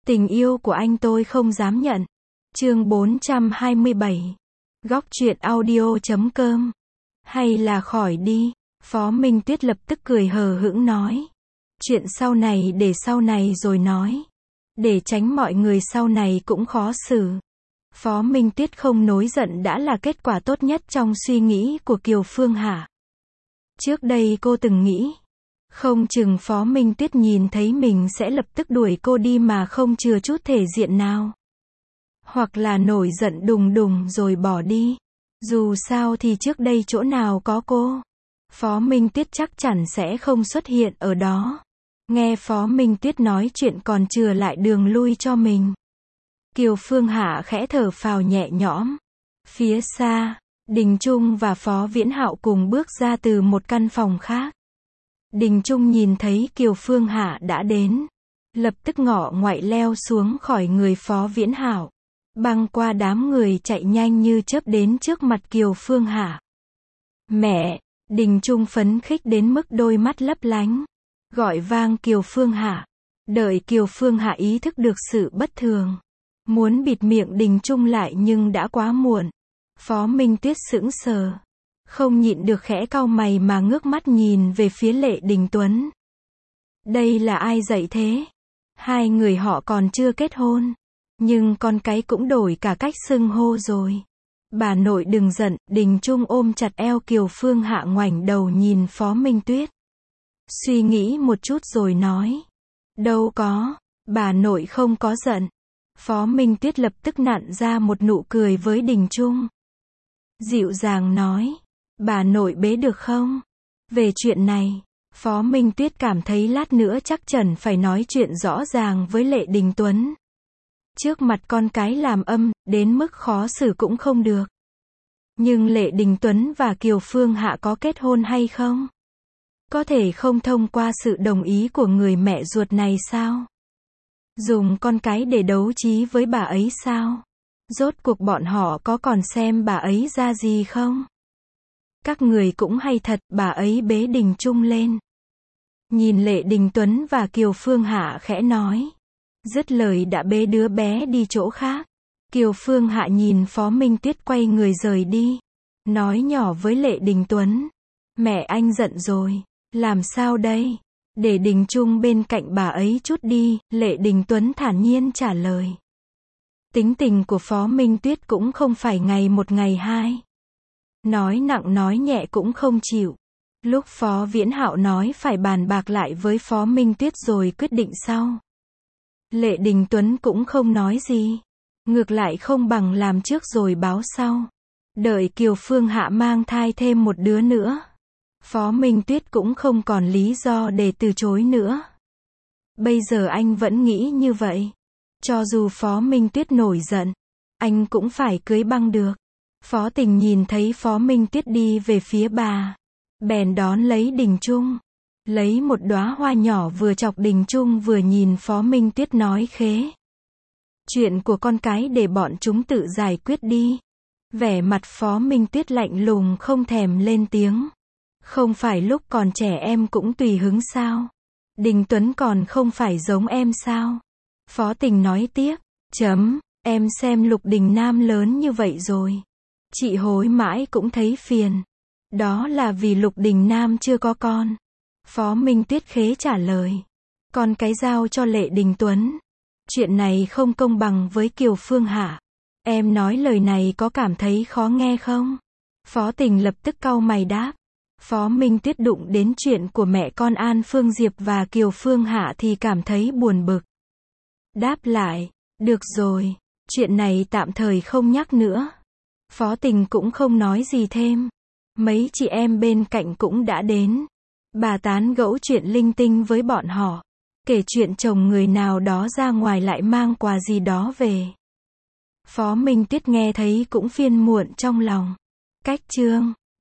Tình yêu của anh tôi không dám nhận. Chương 427. Góc truyện audio.com. Hay là khỏi đi. Phó Minh Tuyết lập tức cười hờ hững nói. Chuyện sau này để sau này rồi nói. Để tránh mọi người sau này cũng khó xử. Phó Minh Tuyết không nổi giận đã là kết quả tốt nhất trong suy nghĩ của Kiều Phương Hạ. Trước đây cô từng nghĩ, không chừng Phó Minh Tuyết nhìn thấy mình sẽ lập tức đuổi cô đi mà không chừa chút thể diện nào. Hoặc là nổi giận đùng đùng rồi bỏ đi. Dù sao thì trước đây chỗ nào có cô, Phó Minh Tuyết chắc chắn sẽ không xuất hiện ở đó. Nghe Phó Minh Tuyết nói chuyện còn chừa lại đường lui cho mình. Kiều Phương Hạ khẽ thở phào nhẹ nhõm. Phía xa, Đình Trung và Phó Viễn Hạo cùng bước ra từ một căn phòng khác. Đình Trung nhìn thấy Kiều Phương Hạ đã đến, lập tức ngọ ngoại leo xuống khỏi người Phó Viễn Hạo, băng qua đám người chạy nhanh như chớp đến trước mặt Kiều Phương Hạ. Mẹ! Đình Trung phấn khích đến mức đôi mắt lấp lánh, gọi vang Kiều Phương Hạ. Đợi Kiều Phương Hạ ý thức được sự bất thường, muốn bịt miệng Đình Trung lại nhưng đã quá muộn. Phó Minh Tuyết sững sờ, không nhịn được khẽ cau mày mà ngước mắt nhìn về phía Lệ Đình Tuấn. Đây là ai dạy thế? Hai người họ còn chưa kết hôn, nhưng con cái cũng đổi cả cách xưng hô rồi. Bà nội đừng giận. Đình Trung ôm chặt eo Kiều Phương Hạ ngoảnh đầu nhìn Phó Minh Tuyết. Suy nghĩ một chút rồi nói. Đâu có, bà nội không có giận. Phó Minh Tuyết lập tức nặn ra một nụ cười với Đình Trung. Dịu dàng nói. Bà nội bế được không? Về chuyện này, Phó Minh Tuyết cảm thấy lát nữa chắc chắn phải nói chuyện rõ ràng với Lệ Đình Tuấn. Trước mặt con cái làm âm, đến mức khó xử cũng không được. Nhưng Lệ Đình Tuấn và Kiều Phương Hạ có kết hôn hay không? Có thể không thông qua sự đồng ý của người mẹ ruột này sao? Dùng con cái để đấu trí với bà ấy sao? Rốt cuộc bọn họ có còn xem bà ấy ra gì không? Các người cũng hay thật. Bà ấy bế Đình Trung lên, nhìn Lệ Đình Tuấn và Kiều Phương Hạ khẽ nói. Dứt lời đã bế đứa bé đi chỗ khác. Kiều Phương Hạ nhìn Phó Minh Tuyết quay người rời đi, nói nhỏ với Lệ Đình Tuấn. Mẹ anh giận rồi. Làm sao đây? Để Đình Trung bên cạnh bà ấy chút đi. Lệ Đình Tuấn thản nhiên trả lời. Tính tình của Phó Minh Tuyết cũng không phải ngày một ngày hai. Nói nặng nói nhẹ cũng không chịu. Lúc Phó Viễn Hạo nói phải bàn bạc lại với Phó Minh Tuyết rồi quyết định sau, Lệ Đình Tuấn cũng không nói gì. Ngược lại không bằng làm trước rồi báo sau. Đợi Kiều Phương Hạ mang thai thêm một đứa nữa, Phó Minh Tuyết cũng không còn lý do để từ chối nữa. Bây giờ anh vẫn nghĩ như vậy. Cho dù Phó Minh Tuyết nổi giận, anh cũng phải cưới băng được. Phó Tình nhìn thấy Phó Minh Tuyết đi về phía bà, bèn đón lấy Đình Trung, lấy một đóa hoa nhỏ vừa chọc Đình Trung vừa nhìn Phó Minh Tuyết nói khế. Chuyện của con cái để bọn chúng tự giải quyết đi. Vẻ mặt Phó Minh Tuyết lạnh lùng không thèm lên tiếng. Không phải lúc còn trẻ em cũng tùy hứng sao? Đình Tuấn còn không phải giống em sao? Phó Tình nói tiếp. Em xem Lục Đình Nam lớn như vậy rồi, chị hối mãi cũng thấy phiền. Đó là vì Lục Đình Nam chưa có con. Phó Minh Tuyết khế trả lời. Con cái giao cho Lệ Đình Tuấn. Chuyện này không công bằng với Kiều Phương Hạ. Em nói lời này có cảm thấy khó nghe không? Phó Tình lập tức cau mày đáp. Phó Minh Tuyết đụng đến chuyện của mẹ con An Phương Diệp và Kiều Phương Hạ thì cảm thấy buồn bực. Đáp lại. Được rồi, chuyện này tạm thời không nhắc nữa. Phó Tình cũng không nói gì thêm. Mấy chị em bên cạnh cũng đã đến. Bà tán gẫu chuyện linh tinh với bọn họ, kể chuyện chồng người nào đó ra ngoài lại mang quà gì đó về. Phó Minh Tuyết nghe thấy cũng phiền muộn trong lòng. Cách chương